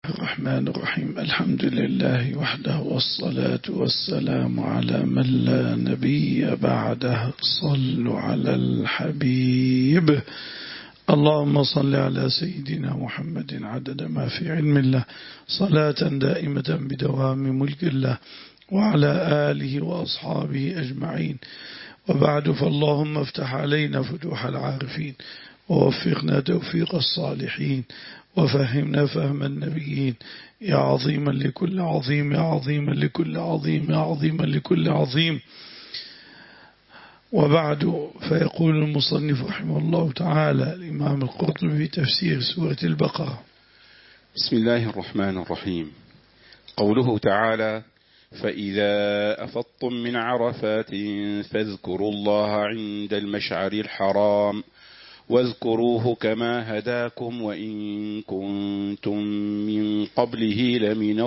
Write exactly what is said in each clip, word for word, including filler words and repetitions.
الرحمن الرحيم. الحمد لله وحده، والصلاة والسلام على من لا نبي بعده. صلوا على الحبيب. اللهم صل على سيدنا محمد عدد ما في علم الله، صلاة دائمة بدوام ملك الله، وعلى آله وأصحابه أجمعين. وبعد، فاللهم افتح علينا فتوح العارفين، ووفقنا توفيق الصالحين، وفهمنا فهم النبيين. يا عظيما لكل عظيم، يا عظيما لكل عظيم، يا عظيما لكل عظيم. وبعد، فيقول المصنف رحمه الله تعالى الإمام القرطبي في تفسير سورة البقرة: بسم الله الرحمن الرحيم. قوله تعالى: فإذا أفضتم من عرفات فاذكروا الله عند المشعر الحرام واذكروه كما هداكم وإن كنتم من قبله لمن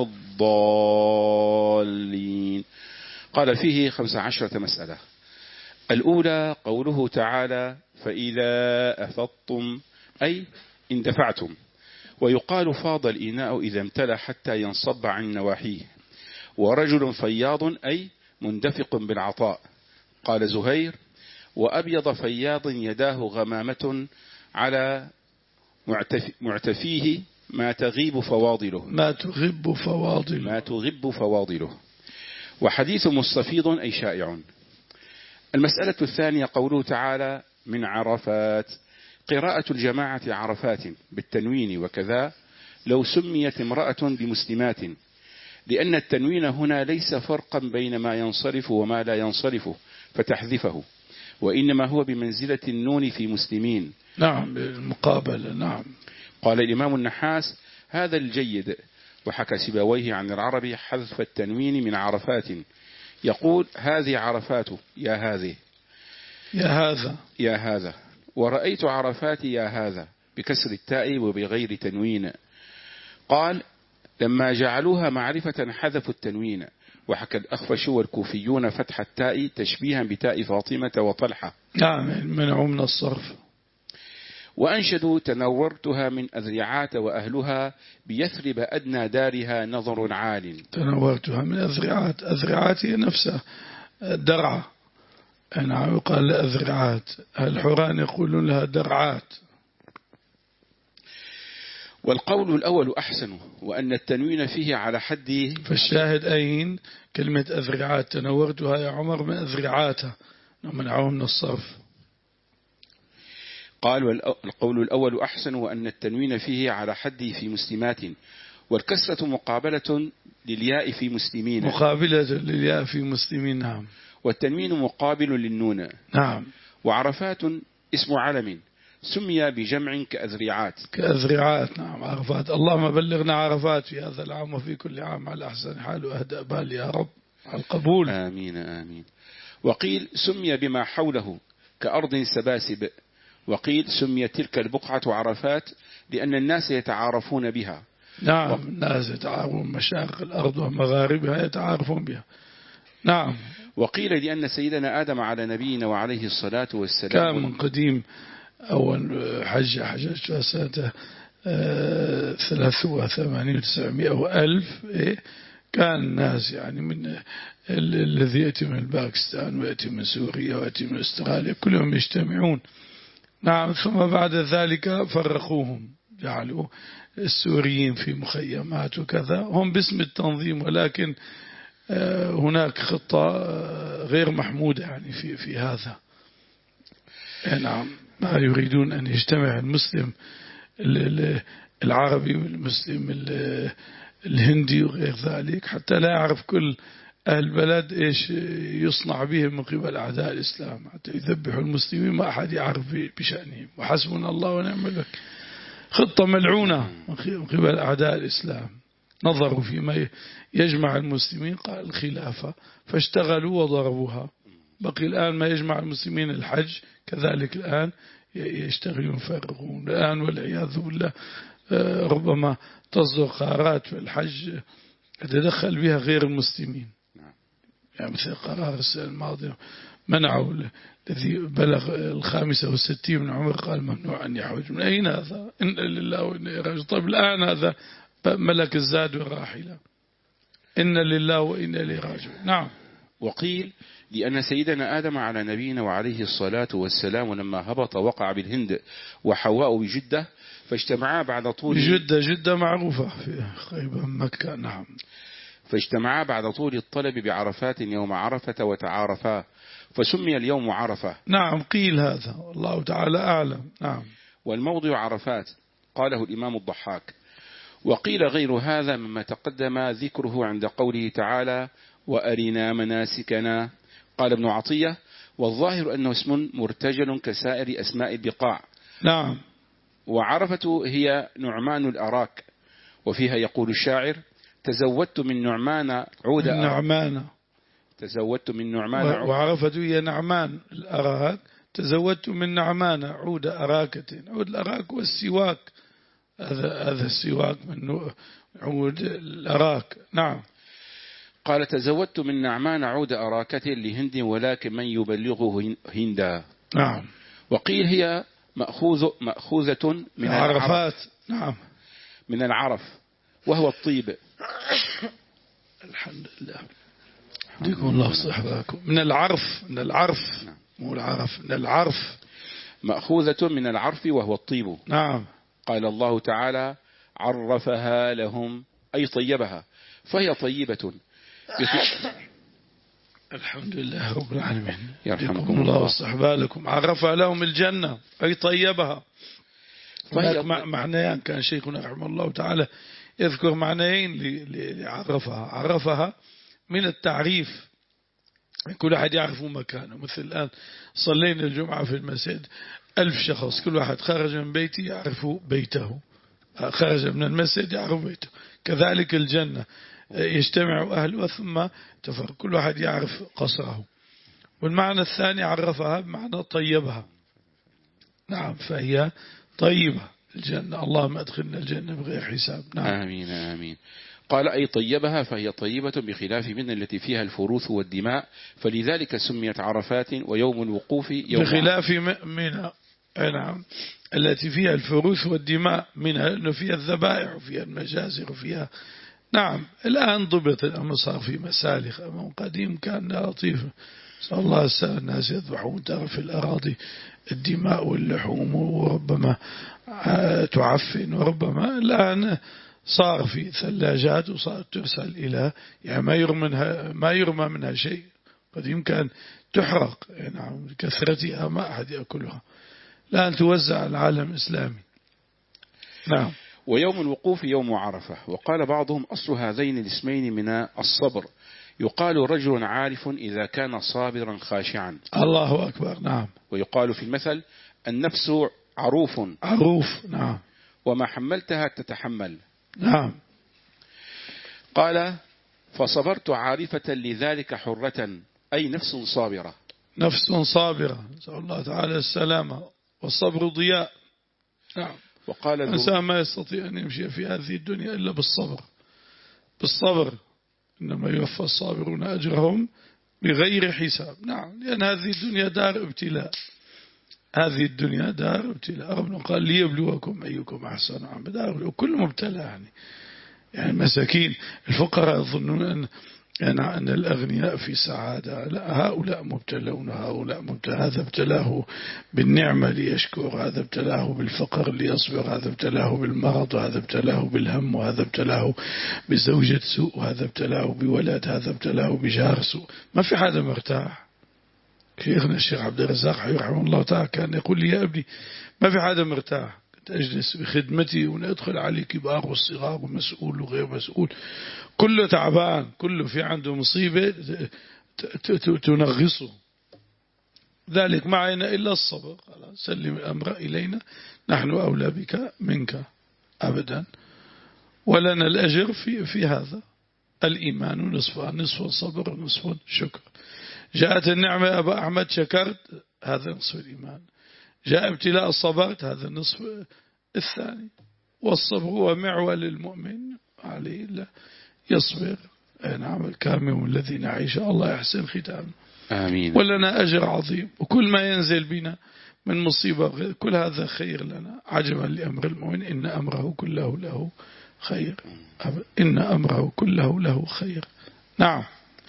الضالين. قال فيه خمس عشرة مسألة. الأولى قوله تعالى: فإذا أفضتم، أي اندفعتم. ويقال فاض الإناء إذا امتلأ حتى ينصب عن نواحيه. ورجل فياض، أي مندفق بالعطاء. قال زهير: وأبيض فياض يداه غمامة على معتفيه ما تغيب فواضله ما تغب فواضله ما تغب فواضله. وحديث مستفيض، أي شائع. المسألة الثانية قوله تعالى: من عرفات. قراءة الجماعة عرفات بالتنوين، وكذا لو سميت امرأة بمسلمات، لأن التنوين هنا ليس فرقا بين ما ينصرف وما لا ينصرف فتحذفه، وإنما هو بمنزلة النون في مسلمين. نعم، بالمقابلة. نعم. قال الإمام النحاس: هذا الجيد. وحكى سيبويه عن العربي حذف التنوين من عرفات، يقول: هذه عرفات يا هذه يا هذا يا هذا ورأيت عرفات يا هذا بكسر التاء وبغير تنوين. قال: لما جعلوها معرفة حذفوا التنوين. وحكى الأخفش والكوفيون فتح التاء تشبيها بتاء فاطمة وطلحة. نعم، منعوا من الصرف. وأنشدوا: تنورتها من أذرعات وأهلها بيثرب أدنى دارها نظر عال. تنورتها من أذرعات. أذرعات هي نفسها درعة. نعم، يقال أذرعات. الحوران يقولون لها درعات. والقول الأول أحسن، وأن التنوين فيه على حد. فالشاهد أين كلمة أذرعات؟ تنورتها يا عمر من أذرعاتها، منعهم من الصرف. قال: والقول الأول أحسن، وأن التنوين فيه على حد في مسلمات، والكسرة مقابلة للياء في مسلمين. مقابلة للياء في مسلمين. نعم. والتنوين مقابل للنون. نعم. وعرفات اسم علم سمي بجمع كأذرعات. كأذرعات. نعم، عرفات. اللهم بلغنا عرفات في هذا العام وفي كل عام على أحسن حال وأهدأ بال يا رب، على القبول. آمين آمين. وقيل سمي بما حوله كأرض سباسب. وقيل سمي تلك البقعة عرفات لأن الناس يتعارفون بها. نعم. و... الناس يتعارفون مشارق الأرض ومغاربها يتعارفون بها. نعم. وقيل لأن سيدنا آدم على نبينا وعليه الصلاة والسلام كان من قديم أول حج حجج سنة ثلاثة وثمانين وتسعمائة وألف. إيه؟ كان الناس يعني من الذي يأتي من باكستان ويأتي من سوريا ويأتي من أستراليا كلهم يجتمعون. نعم. ثم بعد ذلك فرقوهم، جعلوا السوريين في مخيمات وكذا، هم باسم التنظيم، ولكن هناك خطة غير محمودة يعني في في هذا. نعم. ما يريدون أن يجتمع المسلم العربي والمسلم الهندي وغير ذلك، حتى لا يعرف كل أهل البلد إيش يصنع بهم من قبل أعداء الإسلام، حتى يذبحوا المسلمين ما أحد يعرف بشأنهم. وحسبنا الله ونعم الوكيل. خطة ملعونة من قبل أعداء الإسلام. نظروا فيما يجمع المسلمين، قال الخلافة، فاشتغلوا وضربوها. بقي الآن ما يجمع المسلمين الحج، كذلك الآن يشتغلون يفرقون. الآن والعياذ بالله ربما تصدر قرارات في الحج يتدخل بها غير المسلمين، يعني مثل قرار السنة الماضية منعوا الذي بلغ الخامسة والستين من عمر، قال ممنوع أن يحج. من أين هذا؟ إن لله وإنا إليه راجعون. طيب الآن هذا ملك الزاد والراحلة. إن لله وإنا إليه راجعون. نعم. وقيل لأن سيدنا آدم على نبينا وعليه الصلاة والسلام لما هبط وقع بالهند وحواء بجدة فاجتمعا بعد طول بجدة جدة معروفة في قريبة مكة. نعم. فاجتمعا بعد طول الطلب بعرفات يوم عرفة وتعارفا فسمي اليوم عرفة. نعم قيل هذا والله تعالى أعلم. نعم. والموضع عرفات قاله الإمام الضحاك. وقيل غير هذا مما تقدم ذكره عند قوله تعالى وأرنا مناسكنا. قال ابن عطية والظاهر أنه اسم مرتجل كسائر أسماء البقاع. نعم. وعرفة هي نعمان الأراك وفيها يقول الشاعر تزودت من نعمان عود نعمان تزودت من نعمان عود. وعرفة هي نعمان الأراك تزودت من نعمان عود أراكة. عود الأراك والسواك هذا هذا السواك من عود الأراك. نعم. قال تزودت من نعمان عود أراكة لهند ولكن من يبلغه هندا. نعم. وقيل هي مأخوذ مأخوذة من عرفات. نعم. من العرف وهو الطيب. الحمد لله. يديكم الله صحبكم. من العرف من العرف مو العرف من العرف. مأخوذة من العرف وهو الطيب. نعم. قال الله تعالى عرفها لهم أي طيبها فهي طيبة. الحمد لله رب العالمين. يرحمكم الله وصحبه لكم. عرفها لهم الجنة أي طيبها. فهي معنيان كان شيخنا رحمه الله تعالى يذكر معنيين لعرفها. عرفها من التعريف كل أحد يعرف مكانه. مثل الآن صلينا الجمعة في المسجد ألف شخص كل واحد خرج من بيته يعرف بيته. خرج من المسجد يعرف بيته. كذلك الجنة يجتمع أهلها ثم تفرق كل واحد يعرف قصره. والمعنى الثاني عرفها بمعنى طيبها. نعم فهي طيبة الجنة. اللهم أدخلنا الجنة بغير حساب. نعم. آمين آمين. قال أي طيبها فهي طيبة بخلاف من التي فيها الفروث والدماء فلذلك سميت عرفات ويوم الوقوف يوم بخلاف منها. نعم التي فيها الفروث والدماء منها أنه فيها الذبائح وفيها المجازر وفيها. نعم الآن ضبط الأمر صار في مسالخ. أمام قديم كان لطيف صلى الله عليه وسلم الناس يذبحون ترى في الأراضي الدماء واللحوم وربما تعفن وربما الآن صار في ثلاجات وصار ترسل إلى يعني ما يرمى منها ما يرمى منها شيء. قديم كان تحرق نعم كثرتها ما أحد يأكلها. الآن توزع على العالم الإسلامي. نعم. ويوم الوقوف يوم عرفة. وقال بعضهم أصل هذين الاسمين من الصبر. يقال رجل عارف إذا كان صابرا خاشعا. الله أكبر. نعم. ويقال في المثل النفس عروف. عروف. نعم. وما حملتها تتحمل. نعم. قال فصبرت عارفة لذلك حرة أي نفس صابرة. نفس صابرة نسأل الله تعالى السلامة. والصبر ضياء. نعم. وقال الإنسان ما يستطيع أن يمشي في هذه الدنيا إلا بالصبر. بالصبر إنما يوفى الصابرون أجرهم بغير حساب. نعم لأن هذه الدنيا دار ابتلاء. هذه الدنيا دار ابتلاء. ربنا قال ليبلوكم أيكم أحسن عملا. دار وكل مبتلى يعني يعني مساكين الفقراء يظنون أن يعني أن الأغنياء في سعادة. لا هؤلاء مبتلون. هؤلاء مبتلى. هذا ابتلاه بالنعمة ليشكر. هذا ابتلاه بالفقر ليصبر. هذا ابتلاه بالمرض. هذا ابتلاه بالهم. وهذا ابتلاه بزوجة سوء. وهذا ابتلاه بولد. هذا ابتلاه بجار سوء. ما في حدا مرتاح. شيخنا الشيخ عبد الرزاق رحمه الله تعالى كان يقول لي يا ابني ما في حدا مرتاح. كنت أجلس بخدمتي وندخل عليه كبار والصغار ومسؤول وغير مسؤول كله تعبان كله في عنده مصيبة تنغصه. ذلك معنا إلا الصبر. سلم الأمر إلينا نحن أولى بك منك أبدا. ولنا الأجر في في هذا. الإيمان نصف نصف الصبر نصف شكر. جاءت النعمة يا أبا أحمد شكرت هذا نصف الإيمان. جاء ابتلاء صبرت هذا النصف الثاني. والصبر هو معول للمؤمن عليه الله يصبر. نعم الكامل الذي نعيش الله يحسن ختامه. آمين. ولنا أجر عظيم. وكل ما ينزل بنا من مصيبة كل هذا خير لنا. عجبا لأمر المؤمن إن أمره كله له خير، إن أمره كله له خير. نعم.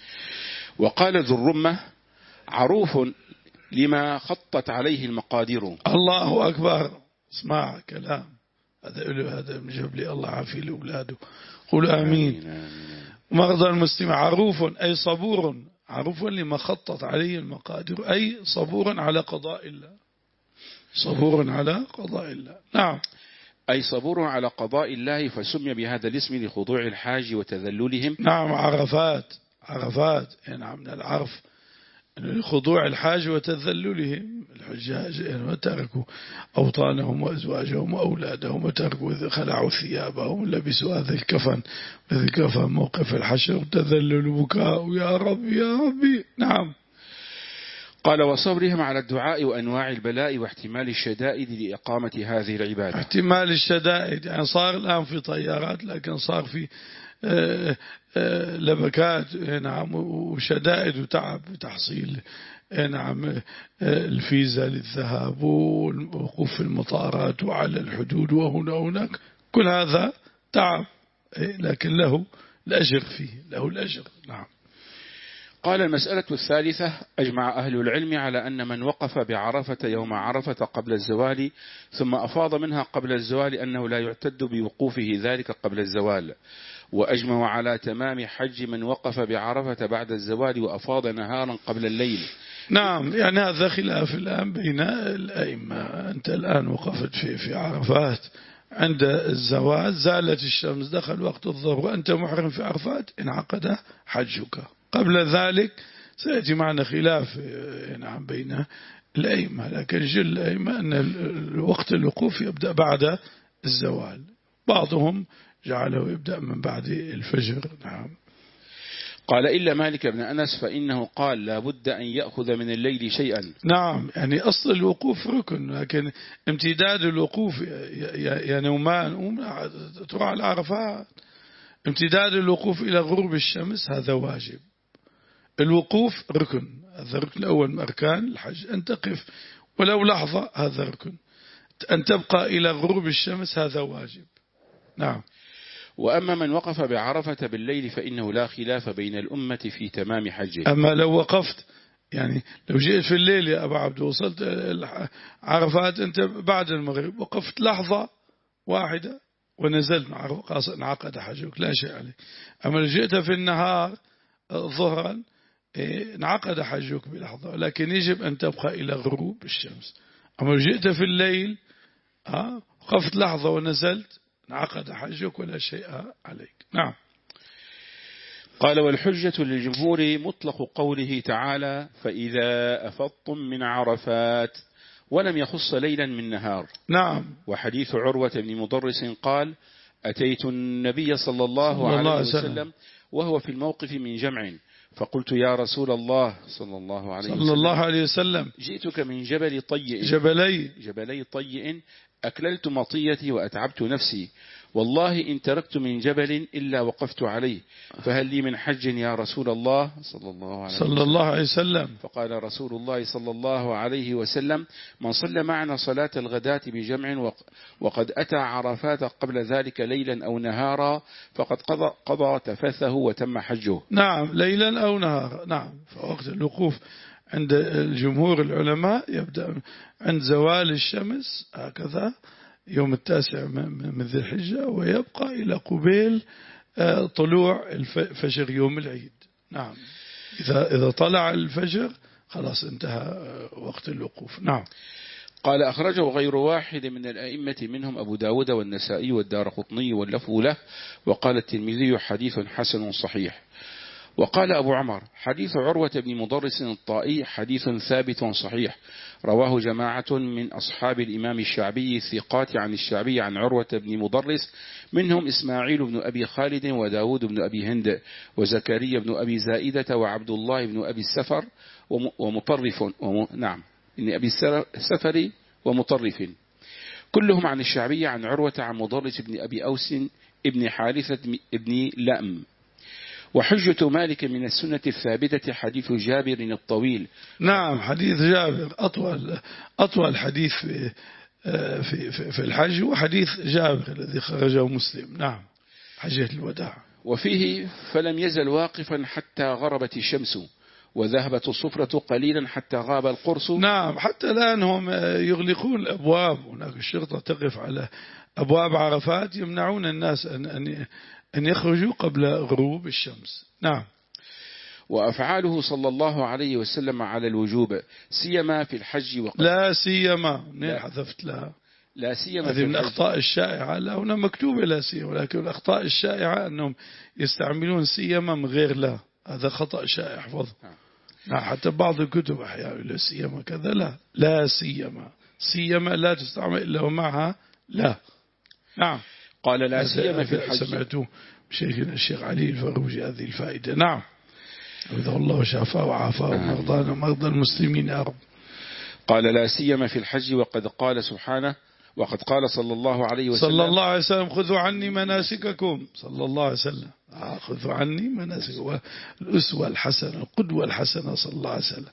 وقال ذو الرمة عروف لما خطت عليه المقادير. الله أكبر. اسمع كلام هذا هذا من جبل الله عافي لأولاده. قل آمين. مرضى المسلم عروف أي صبور، عروف لما خطت عليه المقادير، أي صبور على قضاء الله، صبور على قضاء الله. نعم. أي صبور على قضاء الله، فسمي بهذا الاسم لخضوع الحاج وتذللهم. نعم. عرفات، عرفات نعم، من العرف لخضوع الحاج وتذللهم. الحجاج ما تركوا أوطانهم وأزواجهم وأولادهم، وتركوا خلعوا ثيابهم ولبسوا هذا الكفن، هذا الكفن موقف الحشر، تذلل وبكاء يا ربي يا ربي. نعم. قال وصبرهم على الدعاء وأنواع البلاء واحتمال الشدائد لإقامة هذه العبادة. احتمال الشدائد يعني صار الآن في طيارات، لكن صار في آه آه لبكات نعم، وشدائد وتعب بتحصيل نعم آه الفيزا للذهاب والوقوف في المطارات وعلى الحدود وهنا هناك، كل هذا تعب، لكن له الأجر فيه، له الأجر. نعم. قال المسألة الثالثة أجمع أهل العلم على أن من وقف بعرفة يوم عرفة قبل الزوال ثم أفاض منها قبل الزوال أنه لا يعتد بوقوفه ذلك قبل الزوال، وأجمعوا على تمام حج من وقف بعرفة بعد الزوال وأفاض نهارا قبل الليل. نعم. يعني هذا خلاف الآن بين الأئمة. أنت الآن وقفت في في عرفات عند الزوال، زالت الشمس، دخل وقت الظهر وأنت محرم في عرفات، انعقد حجك. قبل ذلك سيأتي معنا خلاف نعم بين الأئمة، لكن جل الأئمة أن الوقت الوقوف يبدأ بعد الزوال، بعضهم جعله يبدأ من بعد الفجر. نعم. قال إلا مالك بن أنس فإنه قال لا بد أن يأخذ من الليل شيئا. نعم. يعني أصل الوقوف ركن، لكن امتداد الوقوف يا نومان تروح على العرفات، امتداد الوقوف إلى غروب الشمس هذا واجب. الوقوف ركن، هذا الركن الأول من أركان الحج، أن تقف ولو لحظة هذا ركن، أن تبقى إلى غروب الشمس هذا واجب. نعم. وأما من وقف بعرفة بالليل فإنه لا خلاف بين الأمة في تمام حجه. أما لو وقفت يعني لو جئت في الليل يا أبا عبد وصلت عرفات أنت بعد المغرب، وقفت لحظة واحدة ونزلت مع انعقد حجك لا شيء عليه. أما لو جئت في النهار ظهرا انعقد حجك بلحظة، لكن يجب أن تبقى إلى غروب الشمس. أما لو جئت في الليل وقفت لحظة ونزلت انعقد حجك ولا شيء عليك. نعم. قال والحجة للجمهور مطلق قوله تعالى فإذا أفضتم من عرفات، ولم يخص ليلا من نهار. نعم. وحديث عروة بن مضرس قال أتيت النبي صلى الله عليه وسلم وهو في الموقف من جمع، فقلت يا رسول الله صلى الله عليه وسلم, صلى الله عليه وسلم جئتك من جبل طيء جبلي جبلي طيء أكللت مطيتي وأتعبت نفسي، والله إن تركت من جبل إلا وقفت عليه، فهل لي من حج يا رسول الله صلى الله عليه وسلم, صلى الله عليه وسلم فقال رسول الله صلى الله عليه وسلم من صلى معنا صلاة الغداة بجمع وقد أتى عرفات قبل ذلك ليلا أو نهارا فقد قضى, قضى تفثه وتم حجه. نعم. ليلا أو نهارا. نعم. فوقت الوقوف عند الجمهور العلماء يبدأ عند زوال الشمس هكذا يوم التاسع من ذي الحجة، ويبقى إلى قبيل طلوع الفجر يوم العيد. نعم. إذا إذا طلع الفجر خلاص انتهى وقت الوقوف. نعم. قال أخرجه غير واحد من الأئمة منهم أبو داود والنسائي والدارقطني واللفظ له، وقال الترمذي حديث حسن صحيح. وقال أبو عمر حديث عروة بن مضرس الطائي حديث ثابت صحيح، رواه جماعة من أصحاب الإمام الشعبي الثقات عن الشعبي عن عروة بن مضرس، منهم إسماعيل بن أبي خالد وداود بن أبي هند وزكريا بن أبي زائدة وعبد الله بن أبي السفر ومطرف وم... نعم إن أبي السفر ومطرف، كلهم عن الشعبي عن عروة عن مضرس بن أبي أوس ابن حارثة ابن لأم. وحجة مالك من السنة الثابتة حديث جابر الطويل. نعم. حديث جابر أطول أطول حديث في في في الحج، وحديث جابر الذي خرجه مسلم. نعم. حجة الوداع. وفيه فلم يزل واقفا حتى غربت الشمس وذهبت الصفرة قليلا حتى غاب القرص. نعم، حتى الآن هم يغلقون الأبواب، هناك الشرطة تقف على أبواب عرفات يمنعون الناس أن أن يخرجوا قبل غروب الشمس. نعم. وأفعاله صلى الله عليه وسلم على الوجوب سيما في الحج وقد لا سيما، منين حذفت لها؟ لا سيما هذه من الأخطاء الشائعة. لا، هنا مكتوبة لا سيما، ولكن الأخطاء الشائعة أنهم يستعملون سيما من غير لا، هذا خطأ شائع احفظه. نعم، حتى بعض الكتب أحيانا لا سيما كذا، لا لا سيما، سيما لا تستعمل إلا ومعها لا. نعم. قال لا سيما في الحج. سمعتوه شيخنا الشيخ علي الفروجي هذه الفائدة. نعم، حفظه الله وشافاه وعافاه ومرضانا ومرضى المسلمين يا رب. قال لا سيما في الحج وقد قال سبحانه وقد قال صلى الله عليه وسلم صلى الله عليه وسلم خذوا عني مناسككم. صلى الله عليه وسلم خذوا عني مناسككم، الأسوة الحسنة القدوة الحسنة صلى الله عليه وسلم.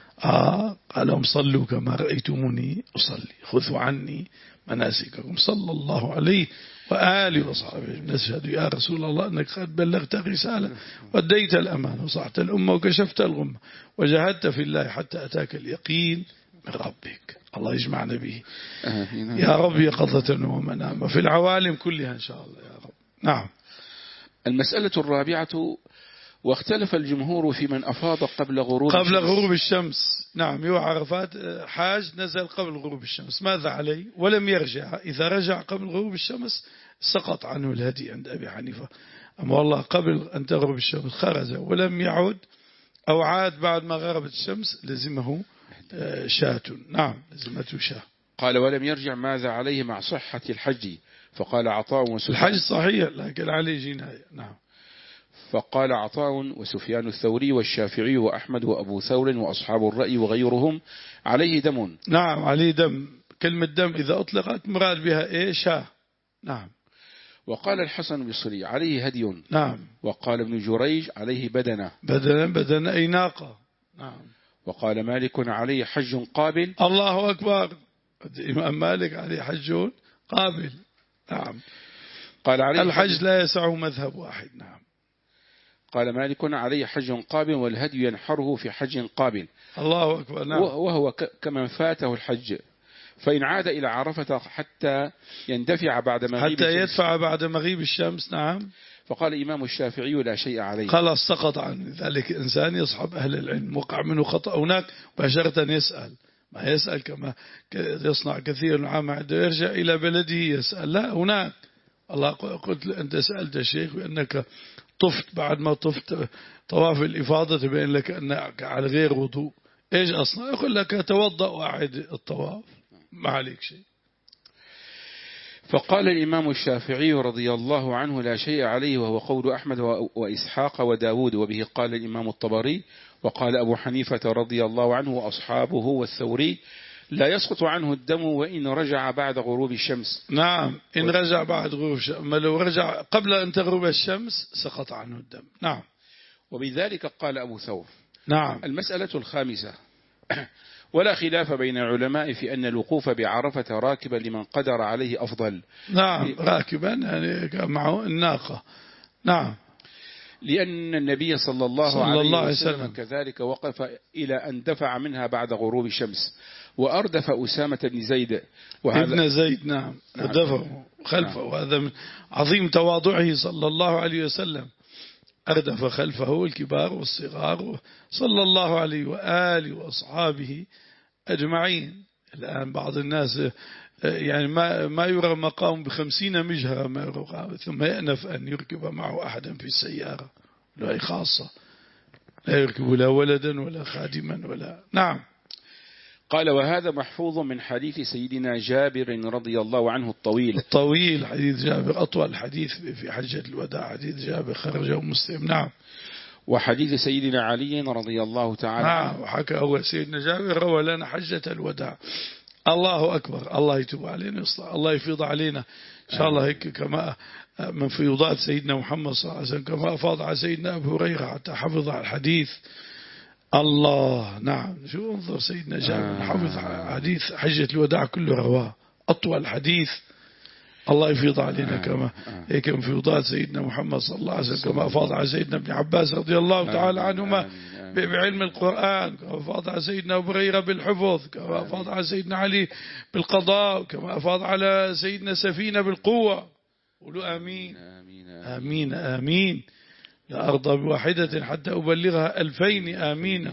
آه قال لهم صلوا كما رأيتموني أصلي، خذوا عني مناسككم صلى الله عليه وآله وصحبه. نشهد يا رسول الله أنك قد بلغت الرسالة وأديت الأمانة وصحت الأمة وكشفت الغمة وجاهدت في الله حتى أتاك اليقين من ربك. الله يجمعنا به يا رب يقظة ومنام في العوالم كلها إن شاء الله يا رب. نعم. المسألة الرابعة واختلف الجمهور في من أفاض قبل غروب قبل الشمس. غروب الشمس. نعم، يوم عرفات حاج نزل قبل غروب الشمس، ماذا عليه؟ ولم يرجع. إذا رجع قبل غروب الشمس سقط عنه الهدي عند أبي حنيفة. أما والله قبل أن تغرب الشمس خرج ولم يعود أو عاد بعد ما غربت الشمس لزمه شاة. نعم، لزمته شاة. قال ولم يرجع ماذا عليه مع صحة الحج؟ فقال عطاء وسفيان الحج صحيح لكن عليه جناية. نعم. فقال عطاء وسفيان الثوري والشافعي وأحمد وأبو ثور وأصحاب الرأي وغيرهم عليه دم. نعم، عليه دم. كلمة دم إذا أطلقت مراد بها إيه؟ شاة. نعم. وقال الحسن البصري عليه هدي. نعم. وقال ابن جريج عليه بدنة. بدنة بدنة أي ناقة. نعم. وقال مالك عليه حج قابل. الله أكبر. الإمام مالك عليه حج قابل. نعم. قال عليه الحج لا يسعه مذهب واحد. نعم. قال مالك عليه حج قابل والهدي ينحره في حج قابل. الله أكبر. نعم. وهو كمن فاته الحج فإن عاد إلى عرفة حتى يندفع بعد مغيب حتى الشمس يدفع بعد مغيب الشمس. نعم. فقال الإمام الشافعي لا شيء عليه. خلاص سقط عنه. ذلك إنسان يصحب أهل العلم وقع منه خطأ هناك مباشرة يسأل، ما يسأل كما يصنع كثير من العامة عنده يرجع إلى بلده يسأل. لا، هناك الله قلت أنت سألت الشيخ بأنك طفت بعد ما طفت طواف الإفاضة تبين لك أنك على غير وضوء، إيش أصنع؟ يقول لك توضأ وأعد الطواف ما عليك شيء. فقال الإمام الشافعي رضي الله عنه لا شيء عليه وهو قول أحمد وإسحاق وداود وبه قال الإمام الطبري. وقال أبو حنيفة رضي الله عنه وأصحابه والثوري لا يسقط عنه الدم وإن رجع بعد غروب الشمس. نعم، إن رجع بعد غروب الشمس، أما لو رجع قبل أن تغرب الشمس سقط عنه الدم. نعم. وبذلك قال أبو ثور. نعم. المسألة الخامسة ولا خلاف بين العلماء في أن الوقوف بعرفة راكبا لمن قدر عليه أفضل. نعم، راكبا يعني معه الناقة. نعم. لأن النبي صلى الله, صلى عليه, الله عليه وسلم, وسلم كذلك وقف إلى أن دفع منها بعد غروب الشمس وأردف أسامة بن زيد وهذا ابن زيد. نعم. نعم. ودفعه خلفه. نعم. وهذا من عظيم تواضعه صلى الله عليه وسلم، أردف خلفه الكبار والصغار صلى الله عليه وآله وأصحابه أجمعين. الآن بعض الناس يعني ما ما يرى مقام بخمسين مجهرة ما يرى، ثم يأنف أن يركب معه أحدا في السيارة، لا خاصة لا يركب لا ولدا ولا خادما ولا. نعم. قال وهذا محفوظ من حديث سيدنا جابر رضي الله عنه الطويل. الطويل حديث جابر أطول حديث في حجة الوداع حديث جابر خرجه مسلم. نعم. وحديث سيدنا علي رضي الله تعالى عنه. نعم. وحكى هو سيدنا جابر روى لنا حجة الوداع. الله أكبر. الله يتوب علينا يصلح. الله يفيض علينا إن شاء الله هيك كما من فيوضات سيدنا محمد صلى الله عليه وسلم كما أفاض على سيدنا أبو هريرة حتى حفظ على الحديث. الله. نعم. شو انظر سيدنا جابر حفظ حديث حجة الوداع كله رواه أطول حديث الله يفيض علينا كما هيك انفيضات سيدنا محمد صلى الله عليه وسلم، كما أفاض على سيدنا ابن عباس رضي الله تعالى عنهما بعلم القرآن، كما أفاض على سيدنا أبو هريرة بالحفظ، كما أفاض على سيدنا علي بالقضاء، كما أفاض على سيدنا سفينة بالقوة. قولوا آمين آمين آمين. لا أرضى بواحدة حتى أبلغها ألفين آمين.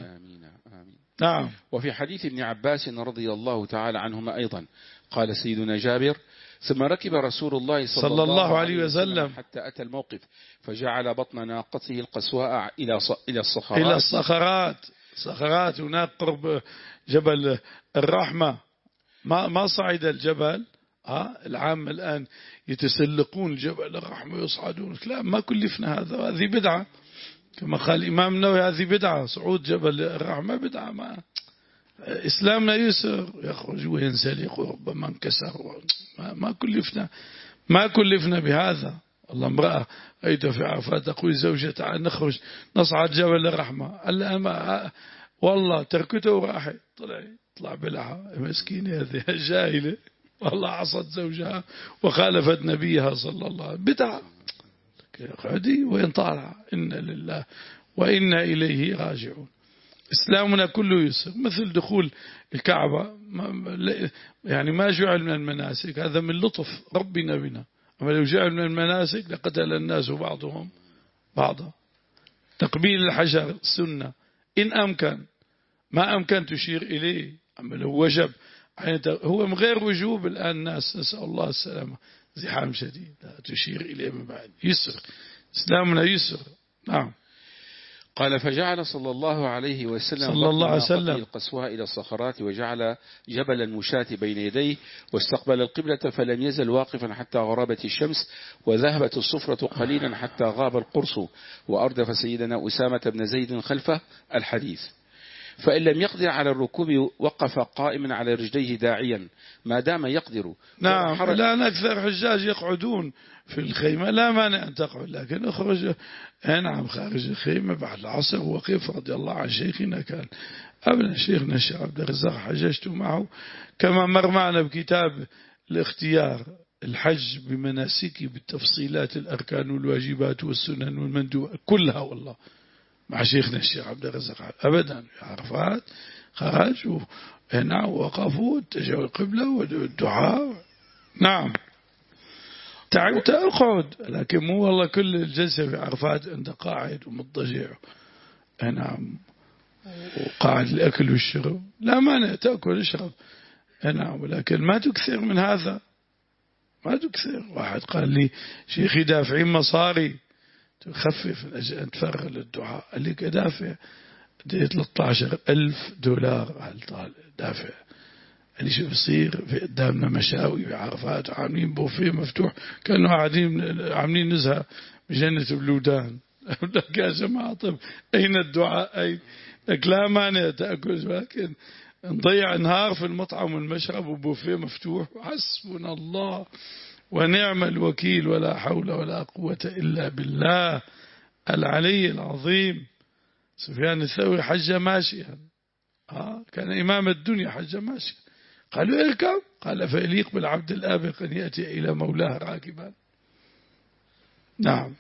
نعم. وفي حديث ابن عباس رضي الله تعالى عنهما أيضا قال سيدنا جابر: ثم ركب رسول الله صلى, صلى الله عليه وسلم حتى أتى الموقف فجعل بطن ناقته القسواء إلى إلى الصخرات إلى الصخرات صخرات هناك قرب جبل الرحمة. ما ما صعد الجبل. ها العامة الآن يتسلقون جبل الرحمة ويصعدون. لا، ما كلفنا هذا، هذه بدعة كما قال الإمام النووي، هذه بدعة. صعود جبل الرحمة بدعة. ما إسلامنا يسر، يخرج وينسلق وربما انكسر. ما, ما كلفنا ما كلفنا بهذا. الله امرأة أيت في عرفات تقول زوجة تعال نخرج نصعد جبل الرحمة. قال والله تركته وراحت. طلع طلع بلعها مسكينة هذه جاهلة، والله عصت زوجها وخالفت نبيها صلى الله عليه وسلم. بدعة قعدي وين طالع. إن لله وإنا إليه راجعون. إسلامنا كله يسر، مثل دخول الكعبة يعني ما جعل من المناسك، هذا من لطف ربنا بنا. أما لو جعل من المناسك لقتل الناس بعضهم بعضا. تقبيل الحجر سنة إن أمكن، ما أمكن تشير إليه. أما لو وجب هو من غير وجوب الآن الناس نسأل الله السلامة زحام شديد، لا تشير إليه من بعد. يسر إسلامنا يسر. نعم. قال: فجعل صلى الله عليه وسلم صلى الله عليه وسلم القسواء إلى الصخرات وجعل جبل المشاة بين يديه واستقبل القبلة، فلم يزل واقفا حتى غربت الشمس وذهبت الصفرة قليلا حتى غاب القرص، وأردف سيدنا أسامة بن زيد خلفه الحديث. فإن لم يقدر على الركوب وقف قائما على رجليه داعيا ما دام يقدر. نعم. الآن أكثر حجاج يقعدون في الخيمة، لا مانع أن تقعد، لكن اخرج. نعم خارج الخيمة بعد العصر. وقف رضي الله عن شيخنا كان ابن شيخنا الشيخ عبد الرزاق، حججت معه كما مر معنا بكتاب الاختيار الحج بمناسكه بالتفصيلات الأركان والواجبات والسنن والمندوبات كلها، والله مع شيخنا الشيخ عبد الرزاق أبدا. عرفات خرجوا هنا وقفوا اتجهوا القبلة والدعاء. نعم. تعبت أقعد، لكن مو والله كل الجلسة في عرفات أنت قاعد ومضجع. نعم. وقاعد الأكل والشرب، لا مانع تأكل واشرب. نعم. ولكن ما تكثر من هذا، ما تكثر. واحد قال لي شيخي دافعين مصاري تخفف أن تفرغ للدعاء. قال لي دافع ثلاثة عشر ألف دولار دافع. قال لي شو بصير في قدامنا مشاوي في عرفات وعاملين بوفيه مفتوح كانوا قاعدين عاملين نزهة بجنة البلودان. لك يا جماعة طب أين الدعاء؟ أين؟ لك لا مانع تأكل، لكن نضيع نهار في المطعم والمشرب وبوفيه مفتوح. حسبنا الله ونعم الوكيل، ولا حول ولا قوة إلا بالله العلي العظيم. سفيان الثوري حج ماشيا. آه كان إمام الدنيا حج ماشيا. قالوا اركب، قال فيليق بالعبد الآبق أن يأتي إلى مولاه راكبا. نعم.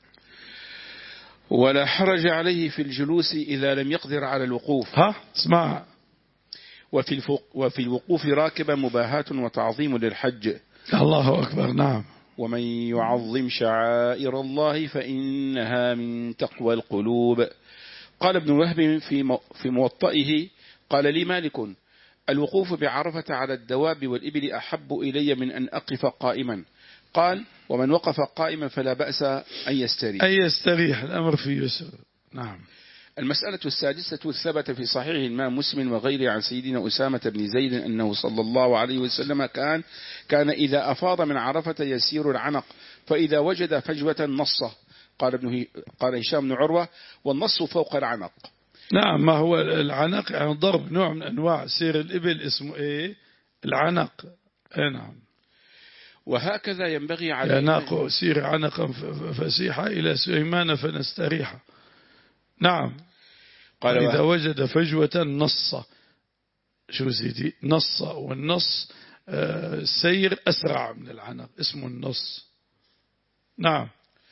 ولا حرج عليه في الجلوس إذا لم يقدر على الوقوف. ها اسمع. وفي, الفوق وفي الوقوف راكبا مباهاة وتعظيم للحج. الله أكبر. نعم. ومن يعظم شعائر الله فإنها من تقوى القلوب. قال ابن وهب في في موطئه قال لي مالك: الوقوف بعرفة على الدواب والإبل أحب إلي من أن أقف قائما. قال: ومن وقف قائما فلا بأس أن يستريح. أن يستريح، الأمر في يسر. نعم. المسألة السادسة ثبت في صحيح الإمام مسلم وغيره عن سيدنا أسامة بن زيد أنه صلى الله عليه وسلم كان كان إذا أفاض من عرفة يسير العنق، فإذا وجد فجوة نصه. قال ابن قال هشام بن عروة: والنص فوق العنق. نعم. ما هو العنق؟ يعني ضرب نوع من أنواع سير الإبل اسمه إيه؟ العنق. إيه نعم. وهكذا ينبغي على يناق سير عنقا فسيحا إلى سليمان فنستريح. نعم. قال إذا وجد فجوة نص. شو سيدي؟ نص، والنص السير أسرع من العنق، اسمه النص. نعم.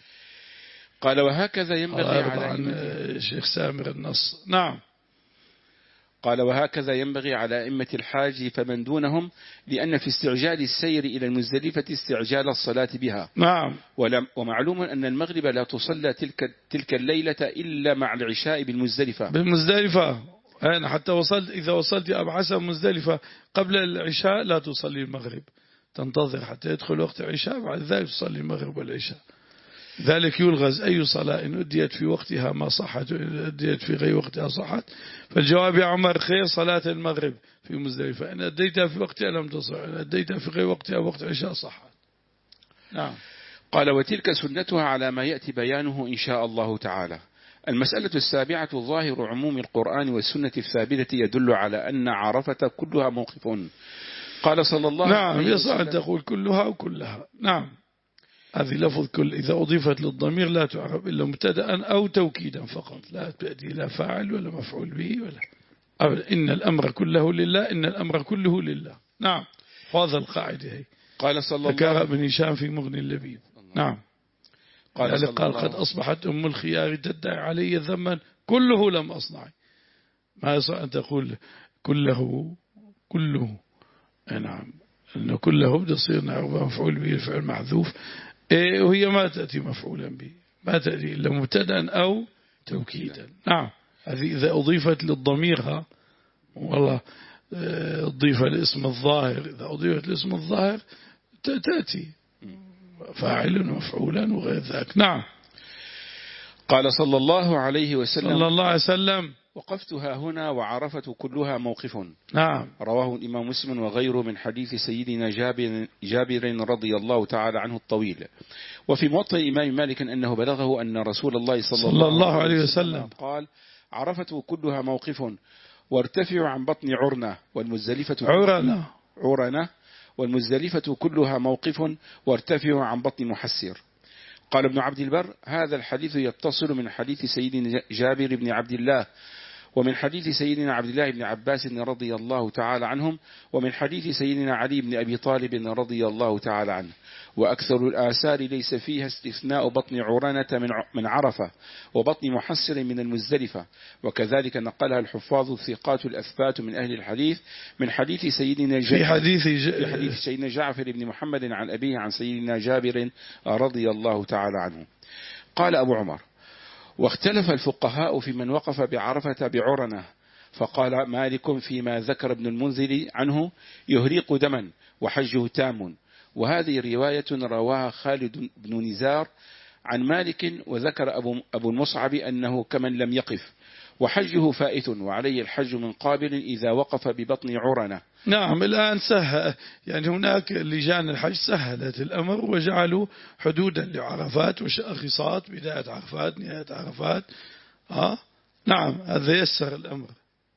قال وهكذا ينبغي على عن الشيخ سامر النص. نعم. قال وهكذا ينبغي على أئمة الحاج فمن دونهم، لأن في استعجال السير إلى المزدلفة استعجال الصلاة بها. نعم. ومعلوم أن المغرب لا تصلى تلك, تلك الليلة إلا مع العشاء بالمزدلفة. بالمزدلفة أنا حتى وصلت، إذا وصلت يا أبو حسن مزدلفة قبل العشاء لا تصلي المغرب، تنتظر حتى يدخل وقت العشاء، بعد ذلك تصلي المغرب والعشاء. ذلك يلغز أي صلاة إن أديت في وقتها ما صحت وإن أديت في غير وقتها صحت. فالجواب يا عمر خير صلاة المغرب في مزدلفة، إن أديتها في وقتها لم تصح، إن أديتها في غير وقتها وقت عشاء صحت. نعم. قال وتلك سنتها على ما يأتي بيانه إن شاء الله تعالى. المسألة السابعة ظاهر عموم القرآن والسنة الثابتة يدل على أن عرفة كلها موقف. قال صلى الله نعم عليه وسلم. نعم يصح أن تقول كلها وكلها. نعم. هذه لفظ كل إذا أضيفت للضمير لا تعرف إلا مبتدأ أو توكيدا فقط، لا تأتي لا فاعل ولا مفعول به ولا أبدا. إن الأمر كله لله، إن الأمر كله لله. نعم. هذا القاعدة هي. قال صلى الله ذكرها ابن هشام في مغني اللبيب. نعم. قال, صلى قال قد أصبحت أم الخيار تدعي علي ذما كله لم أصنع. ما يصح أن تقول كله كله. نعم. أنه كله بتصير نعم مفعول به الفعل محذوف، إيه وهي ما تأتي مفعولا به، ما تأتي إلا مبتدا أو توكيدا. نعم. هذه إذا أضيفت للضميرها والله أضيف الاسم الظاهر، إذا أضيفت الاسم الظاهر تأتي فاعل ومفعولا وغير ذلك. نعم. قال صلى الله عليه وسلم صلى الله عليه وسلم وقفتها هنا وعرفة كلها موقف. نعم. رواه الإمام مسلم وغيره من حديث سيدنا جابر, جابر رضي الله تعالى عنه الطويل. وفي موطئ الإمام مالك أنه بلغه أن رسول الله صلى, صلى الله عليه وسلم قال عرفة كلها موقف وارتفع عن بطن عرنة والمزدلفة عرنة عرنة والمزدلفة كلها موقف وارتفع عن بطن محسر. قال ابن عبد البر هذا الحديث يتصل من حديث سيدنا جابر بن عبد الله ومن حديث سيدنا عبد الله بن عباس رضي الله تعالى عنهم ومن حديث سيدنا علي بن أبي طالب رضي الله تعالى عنه. وأكثر الآثار ليس فيها استثناء بطن عرنة من عرفة وبطن محسر من المزدلفة. وكذلك نقلها الحفاظ الثقات الأثبات من أهل الحديث من حديث سيدنا في حديث, ج... في حديث سيدنا جعفر بن محمد عن أبيه عن سيدنا جابر رضي الله تعالى عنه. قال أبو عمر واختلف الفقهاء في من وقف بعرفة بعرنة، فقال مالك فيما ذكر ابن المنذر عنه يهريق دما وحجه تام، وهذه رواية رواها خالد بن نزار عن مالك، وذكر أبو, أبو المصعب أنه كمن لم يقف وحجه فائت وعليه الحج من قابل إذا وقف ببطن عرنة. نعم. الآن سهل يعني هناك لجان الحج سهلت الأمر وجعلوا حدودا لعرفات وشاخصات، بداية عرفات نهاية عرفات. آه نعم هذا يسر الأمر.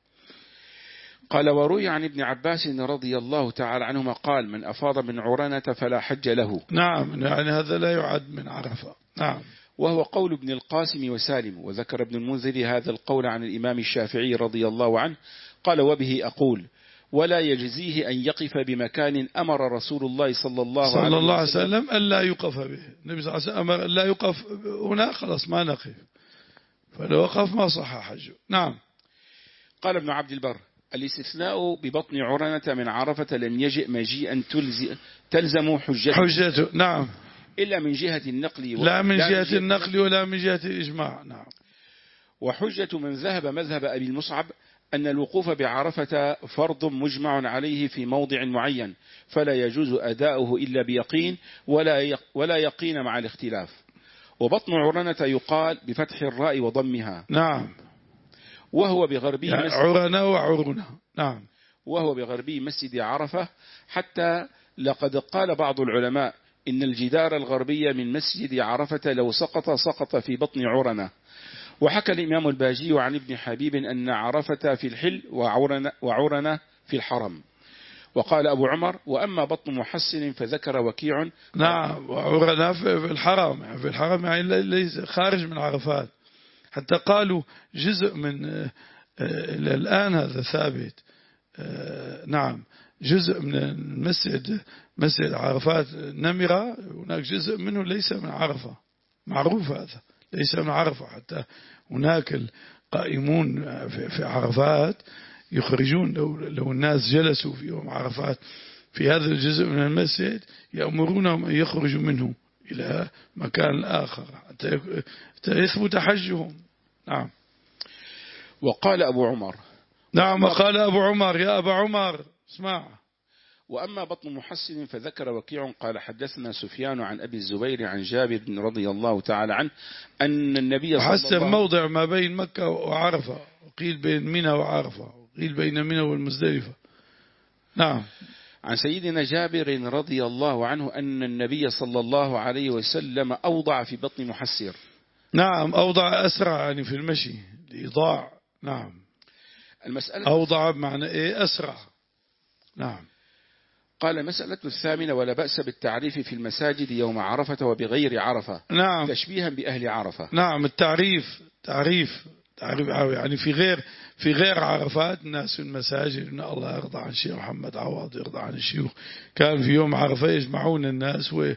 قال وروي عن ابن عباس رضي الله تعالى عنهما قال من أفاض من عرنة فلا حج له. نعم يعني هذا لا يعد من عرفة. نعم. وهو قول ابن القاسم وسالم. وذكر ابن المنذر هذا القول عن الإمام الشافعي رضي الله عنه قال وبه أقول ولا يجزيه أن يقف بمكان أمر رسول الله صلى الله, صلى عليه, الله عليه وسلم أن لا يقف به. النبي صلى الله عليه وسلم أمر أن لا يقف هنا، خلاص ما نقف، فلو وقف ما صح حجه. نعم. قال ابن عبد البر الاستثناء ببطن عرنة من عرفة لم يجئ مجيئا تلزم حجته حجته. نعم. إلا من جهة النقل و... لا من جهة النقل ولا من جهة الإجماع. نعم. وحجة من ذهب مذهب أبي المصعب أن الوقوف بعرفة فرض مجمع عليه في موضع معين، فلا يجوز أداؤه إلا بيقين ولا ولا يقين مع الاختلاف. وبطن عرنة يقال بفتح الراء وضمها. نعم. وهو بغربي يعني عرنة وعرنة. نعم. وهو بغربي مسجد عرفة، حتى لقد قال بعض العلماء إن الجدار الغربي من مسجد عرفة لو سقط سقط في بطن عرنة. وحكى الإمام الباجي عن ابن حبيب أن عرفة في الحل وعرنة, وعرنة في الحرم. وقال أبو عمر وأما بطن محسن فذكر وكيع. نعم. وعرنة في الحرم، في الحرم يعني ليس خارج من عرفات. حتى قالوا جزء من الآن هذا ثابت. نعم جزء من المسجد مسجد عرفات نمرة، هناك جزء منه ليس من عرفة، معروف هذا ليس من عرفة. حتى هناك القائمون في عرفات يخرجون، لو, لو الناس جلسوا في يوم عرفات في هذا الجزء من المسجد يأمرونهم أن يخرجوا منه إلى مكان آخر حتى يثبت حجهم. نعم. وقال أبو عمر نعم وقال أبو عمر يا أبا عمر اسمع. وأما بطن محسن فذكر وكيع قال حدثنا سفيان عن أبي الزبير عن جابر بن رضي الله تعالى عنه أن النبي صلى الله عليه وسلم موضع ما بين مكة وعرفة، وقيل بين منى وعرفة، وقيل بين منى والمزدلفة. نعم. عن سيدنا جابر رضي الله عنه أن النبي صلى الله عليه وسلم أوضع في بطن محسر. نعم أوضع أسرع يعني في المشي لإيضاع. نعم. المسألة أوضع بمعنى إيه؟ أسرع. نعم. قال مسألة الثامنة ولا بأس بالتعريف في المساجد يوم عرفة وبغير عرفة. نعم. تشبيها بأهل عرفة. نعم التعريف تعريف تعريف يعني في غير في غير عرفات الناس في المساجد، إن الله يرضى عن الشيخ محمد عوض يرضى عن الشيوخ، كان في يوم عرفة يجمعون الناس و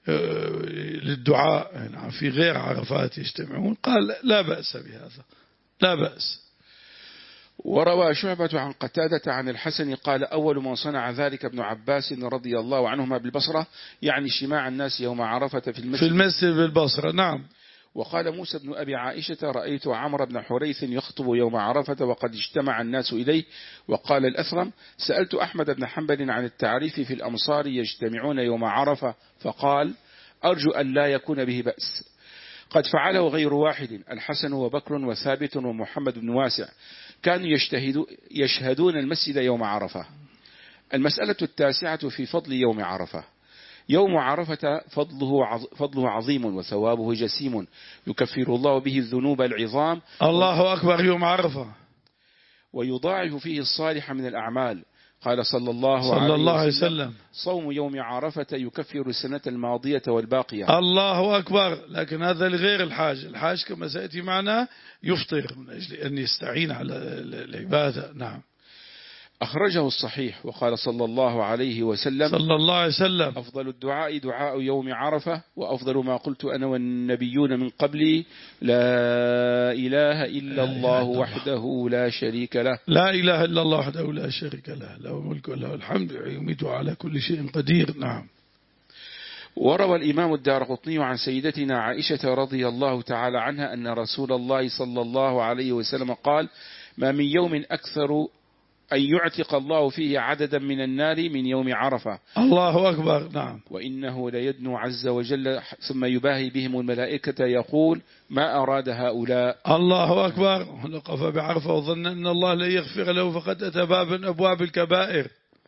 للدعاء. نعم في غير عرفات يجتمعون. قال لا بأس بهذا لا بأس. وروى شعبة عن قتادة عن الحسن قال أول من صنع ذلك ابن عباس رضي الله عنهما بالبصرة، يعني اجتماع الناس يوم عرفة في المسجد في المسجد بالبصرة. نعم. وقال موسى بن أبي عائشة رأيت عمرو بن حريث يخطب يوم عرفة وقد اجتمع الناس إليه. وقال الأثرم سألت أحمد بن حنبل عن التعريف في الأمصار يجتمعون يوم عرفة فقال أرجو أن لا يكون به بأس، قد فعله غير واحد الحسن وبكر وثابت ومحمد بن واسع كانوا يشهدون المسجد يوم عرفة. المسألة التاسعة في فضل يوم عرفة. يوم عرفة فضله فضله عظيم وثوابه جسيم، يكفر الله به الذنوب العظام. الله أكبر يوم عرفة. ويضاعف فيه الصالح من الأعمال. قال صلى الله, صلى عليه, الله عليه وسلم, وسلم صوم يوم عرفة يكفر السنة الماضية والباقية. الله أكبر. لكن هذا لغير الحاج، الحاج كما سيأتي معنا يفطر من أجل أن يستعين على العبادة. نعم. أخرجه الصحيح. وقال صلى الله عليه وسلم صلى الله عليه وسلم أفضل الدعاء دعاء يوم عرفة، وأفضل ما قلت أنا والنبيون من قبلي لا إله إلا الله وحده لا شريك له. لا إله إلا الله وحده لا شريك له، له الملك وله الحمد يميت على كل شيء قدير. نعم. وروى الإمام الدارقطني عن سيدتنا عائشة رضي الله تعالى عنها أن رسول الله صلى الله عليه وسلم قال ما من يوم أكثر أن يعتق الله فيه عددا من النار من يوم عرفة. الله أكبر. نعم. وإنه ليدنو عز وجل ثم يباهي بهم الملائكة يقول ما أراد هؤلاء. الله أكبر. لقف بعرفة وظن أن الله لا يغفر له فقد أتى بابا أبواب الكبائر.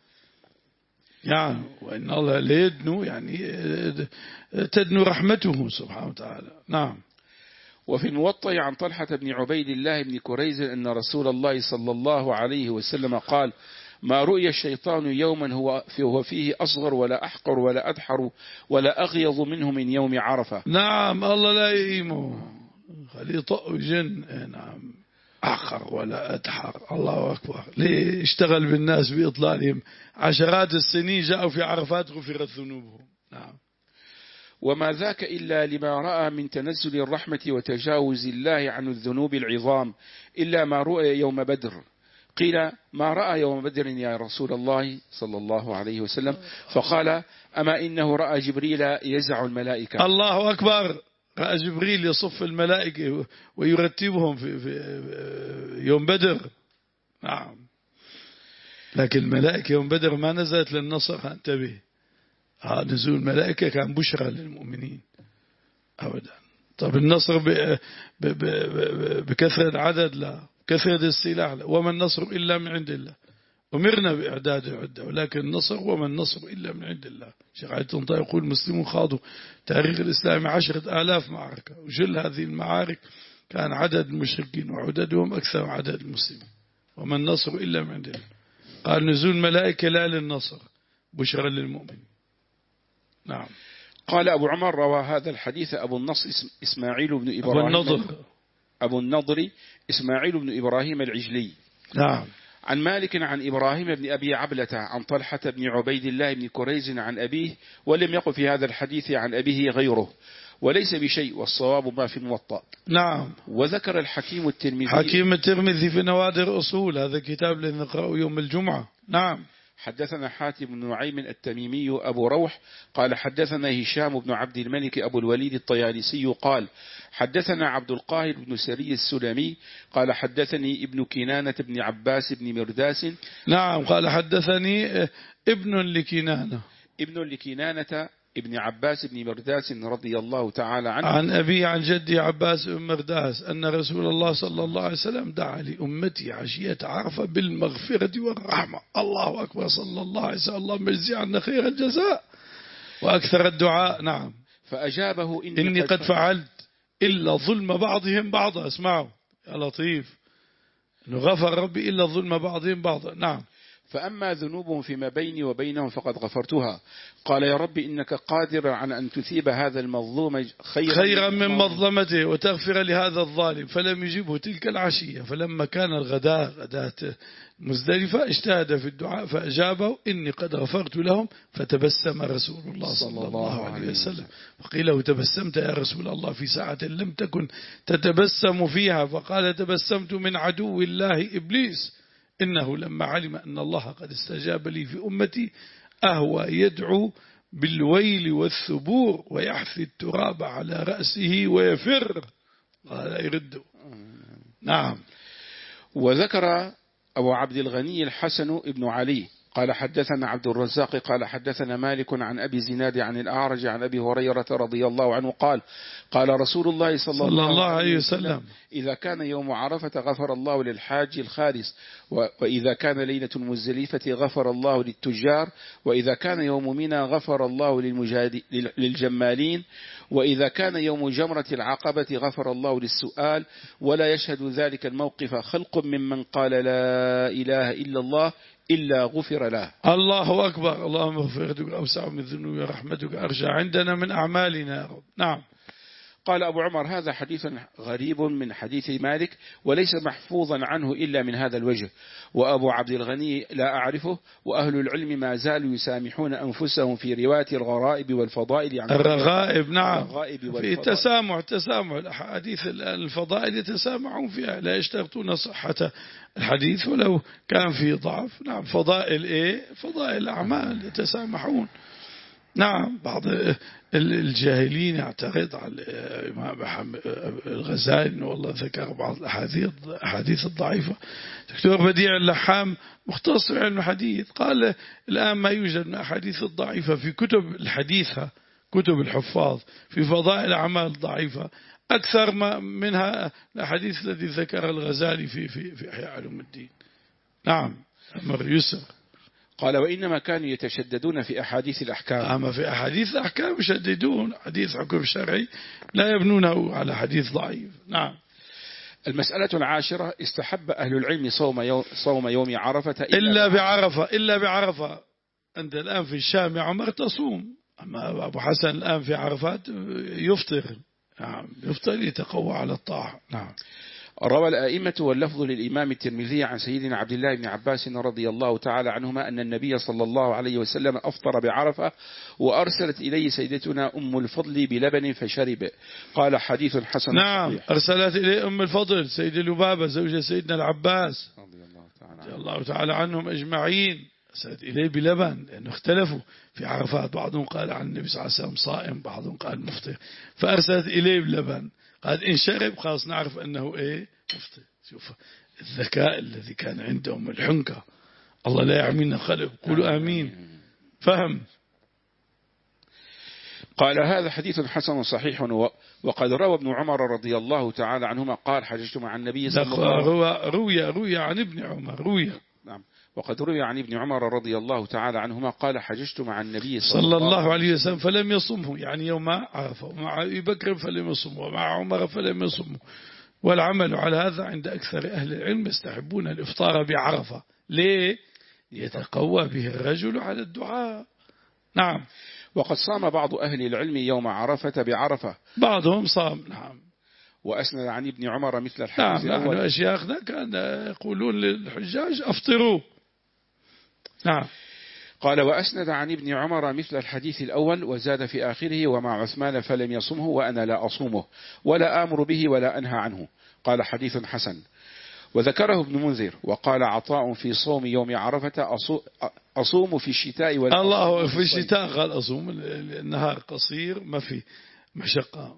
يعني وإن الله ليدنو يعني تدنو رحمته سبحانه وتعالى. نعم. وفي الموطأ عن طلحة بن عبيد الله بن كريز أن رسول الله صلى الله عليه وسلم قال ما رؤي الشيطان يوما هو فيه أصغر ولا أحقر ولا أدحر ولا أغيظ منه من يوم عرفة. نعم. الله لا يهيمه خليه طأ جن. نعم. أحقر ولا أدحر. الله أكبر. ليه اشتغل بالناس بإضلالهم عشرات السنين، جاءوا في عرفات غفرت ذنوبهم. نعم. وما ذاك إلا لما رأى من تنزل الرحمة وتجاوز الله عن الذنوب العظام إلا ما رؤى يوم بدر. قيل ما رأى يوم بدر يا رسول الله صلى الله عليه وسلم؟ فقال أما إنه رأى جبريل يزع الملائكة. الله أكبر. رأى جبريل يصف الملائكة ويرتبهم في, في يوم بدر. نعم. لكن الملائكة يوم بدر ما نزلت للنصر، انتبه. آه نزول الملائكة كان بشرى للمؤمنين أبدا. طب النصر بكثرة عدد لا، كثرة السلاح لا. وما النصر إلا من عند الله. أمرنا بإعداد العدة، ولكن النصر وما النصر إلا من عند الله. شيخ علي طنطا يقول المسلمون خاضوا تاريخ الإسلام عشرة آلاف معركة، وجل هذه المعارك كان عدد المشركين وعددهم أكثر عدد المسلمين. وما النصر إلا من عند الله. قال نزول الملائكة لا للنصر، بشرى للمؤمنين. نعم. قال أبو عمر روى هذا الحديث أبو النصر إسماعيل بن إبراهيم أبو النضر أبو النضر إسماعيل بن إبراهيم العجلي. نعم. عن مالك عن إبراهيم بن أبي عبلة عن طلحة بن عبيد الله بن كريز عن أبيه، ولم يقل في هذا الحديث عن أبيه غيره، وليس بشيء، والصواب ما في الموطأ. نعم. وذكر الحكيم الترمذي حكيم الترمذي في نوادر أصول، هذا كتاب لنقرأه يوم الجمعة. نعم. حدثنا حاتم بن نعيم التميمي أبو روح قال حدثنا هشام بن عبد الملك أبو الوليد الطيالسي قال حدثنا عبد القاهر بن سري السلمي قال حدثني ابن كنانة بن عباس بن مرداس. نعم. قال حدثني ابن لكنانة ابن لكنانة ابن عباس بن مرداس رضي الله تعالى عنه عن أبي عن جدي عباس بن مرداس أن رسول الله صلى الله عليه وسلم دعا لأمتي عشية عرفة بالمغفرة والرحمة. الله أكبر. صلى الله عليه وسلم. اللهم اجزي عنا خير الجزاء وأكثر الدعاء. نعم. فأجابه إني, إني قد فعلت إلا ظلم بعضهم بعضا. اسمعوا يا لطيف، إنه غفر ربي إلا ظلم بعضهم بعضا. نعم. فأما ذنوبهم فيما بيني وبينهم فقد غفرتها. قال يا رب إنك قادر على أن تثيب هذا المظلوم خيرا, خيرا من مظلمته وتغفر لهذا الظالم. فلم يجبه تلك العشية، فلما كان الغداء غداة مزدلفة اجتهد في الدعاء فأجابه إني قد غفرت لهم. فتبسم رسول الله صلى الله عليه وسلم وقيل له تبسمت يا رسول الله في ساعة لم تكن تتبسم فيها؟ فقال تبسمت من عدو الله إبليس، إنه لما علم أن الله قد استجاب لي في أمتي أهوى يدعو بالويل والثبور ويحثي التراب على رأسه ويفر. قال يرد. نعم. وذكر أبو عبد الغني الحسن ابن علي قال حدثنا عبد الرزاق قال حدثنا مالك عن أبي زناد عن الأعرج عن أبي هريرة رضي الله عنه قال قال رسول الله صلى, صلى الله عليه وسلم إذا كان يوم عرفة غفر الله للحاج الخالص، وإذا كان ليلة المزدلفة غفر الله للتجار، وإذا كان يوم منى غفر الله للجمالين، وإذا كان يوم جمرة العقبة غفر الله للسؤال. ولا يشهد ذلك الموقف خلق ممن قال لا إله إلا الله إلا غفر له. الله أكبر. اللهم اغفرتك أوسع من ذنوب ورحمتك أرجع عندنا من أعمالنا يا رب. نعم. قال أبو عمر هذا حديث غريب من حديث مالك وليس محفوظا عنه إلا من هذا الوجه. وأبو عبد الغني لا أعرفه، وأهل العلم ما زالوا يسامحون أنفسهم في رواية الغرائب والفضائل عن الرغائب. نعم. الرغائب في تسامح تسامح الأحاديث الفضائل يتسامحون فيها، لا يشترطون صحة الحديث ولو كان فيه ضعف. نعم. فضائل إيه؟ فضائل الأعمال يتسامحون. نعم. بعض الجاهلين يعترض على الإمام الغزالي إنه والله ذكر بعض الأحاديث الضعيفة. دكتور بديع اللحام مختص في علم الحديث قال الآن ما يوجد من الأحاديث الضعيفة في كتب الحديثة، كتب الحفاظ في فضائل الأعمال ضعيفة أكثر ما منها الأحاديث التي ذكرها الغزالي في في في إحياء علوم الدين. نعم. أمر يسر. قال وإنما كانوا يتشددون في أحاديث الأحكام. أما في أحاديث الأحكام يشددون، حديث حكم شرعي لا يبنونه على حديث ضعيف. نعم. المسألة العاشرة استحب أهل العلم صوم يوم, صوم يوم عرفة إلا, إلا بعرفة. إلا بعرفة. أنت الآن في الشام يا عمر تصوم، أما أبو حسن الآن في عرفات يفطر. نعم. يفطر يتقوى على الطاعة. نعم. روى الآئمة واللفظ للإمام الترمذي عن سيدنا عبد الله بن عباس رضي الله تعالى عنهما أن النبي صلى الله عليه وسلم أفطر بعرفة وأرسلت إليه سيدتنا أم الفضل بلبن فشرب. قال حديث حسن. نعم. أرسلت إليه أم الفضل سيد لبابة زوجة سيدنا العباس رضي الله تعالى, رضي الله تعالى عنهم أجمعين. أرسلت إليه بلبن لأنه اختلفوا في عرفات، بعضهم قال عن النبي صلى الله عليه وسلم صائم، بعضهم قال مفطر، فأرسلت إليه بلبن. قال إن شرب خلاص نعرف أنه إيه مفطر. شوف الذكاء الذي كان عندهم، الحنكة. الله لا يعمينا خلق. قولوا آمين. فهم. قال هذا حديث حسن صحيح. وقد روى ابن عمر رضي الله تعالى عنهما قال حججت مع النبي صلى الله عليه وسلم. روي روي عن ابن عمر روي. نعم. وقد روي عن ابن عمر رضي الله تعالى عنهما قال حججت مع النبي صلى, صلى الله عليه وسلم فلم يصمه، يعني يوم عرفه، ومع أبي بكر فلم يصمه، ومع عمر فلم يصمه. والعمل على هذا عند أكثر أهل العلم يستحبون الإفطار بعرفة. ليه؟ يتقوى به الرجل على الدعاء. نعم. وقد صام بعض أهل العلم يوم عرفة بعرفة. بعضهم صام. نعم. وأسند عن ابن عمر مثل الحديث نعم. الأول. نحن أشياخنا كان يقولون للحجاج أفطروا. نعم. قال وأسند عن ابن عمر مثل الحديث الأول وزاد في آخره ومع عثمان فلم يصمه وأنا لا أصومه ولا آمر به ولا أنهى عنه. قال حديث حسن. وذكره ابن منذر وقال عطاء في صوم يوم عرفة أصوم في الشتاء والأصوم الله في الشتاء قال أصوم، النهار قصير ما في مشقة.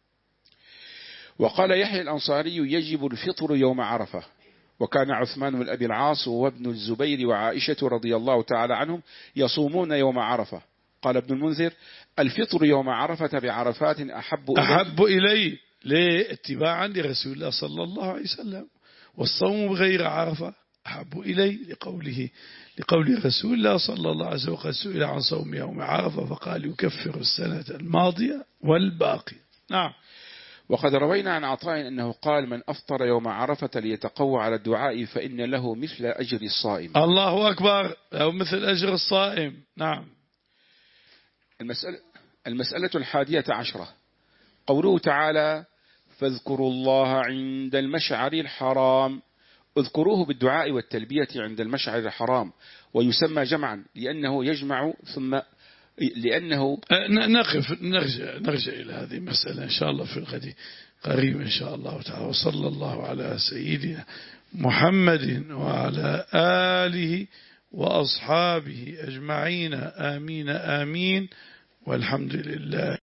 وقال يحيى الأنصاري يجب الفطر يوم عرفة. وكان عثمان بن أبي العاص وابن الزبير وعائشة رضي الله تعالى عنهم يصومون يوم عرفة. قال ابن المنذر الفطر يوم عرفة بعرفات أحب إلي, أحب إلي لاتباعا لرسول الله صلى الله عليه وسلم، والصوم بغير عرفة أحب إلي لقوله لقول رسول الله صلى الله عليه وسلم قد سئل عن صوم يوم عرفة فقال يكفر السنة الماضية والباقي. نعم. وقد روينا عن عطاء أنه قال من أفطر يوم عرفة ليتقوى على الدعاء فإن له مثل أجر الصائم. الله أكبر، أو مثل أجر الصائم. نعم. المسألة, المسألة الحادية عشرة قوله تعالى فاذكروا الله عند المشعر الحرام. اذكروه بالدعاء والتلبية عند المشعر الحرام، ويسمى جمعا لأنه يجمع ثم لأنه نقف نرجع, نرجع إلى هذه المسألة إن شاء الله في الغد قريب إن شاء الله تعالى. وصلى الله على سيدنا محمد وعلى آله وأصحابه أجمعين. آمين آمين والحمد لله.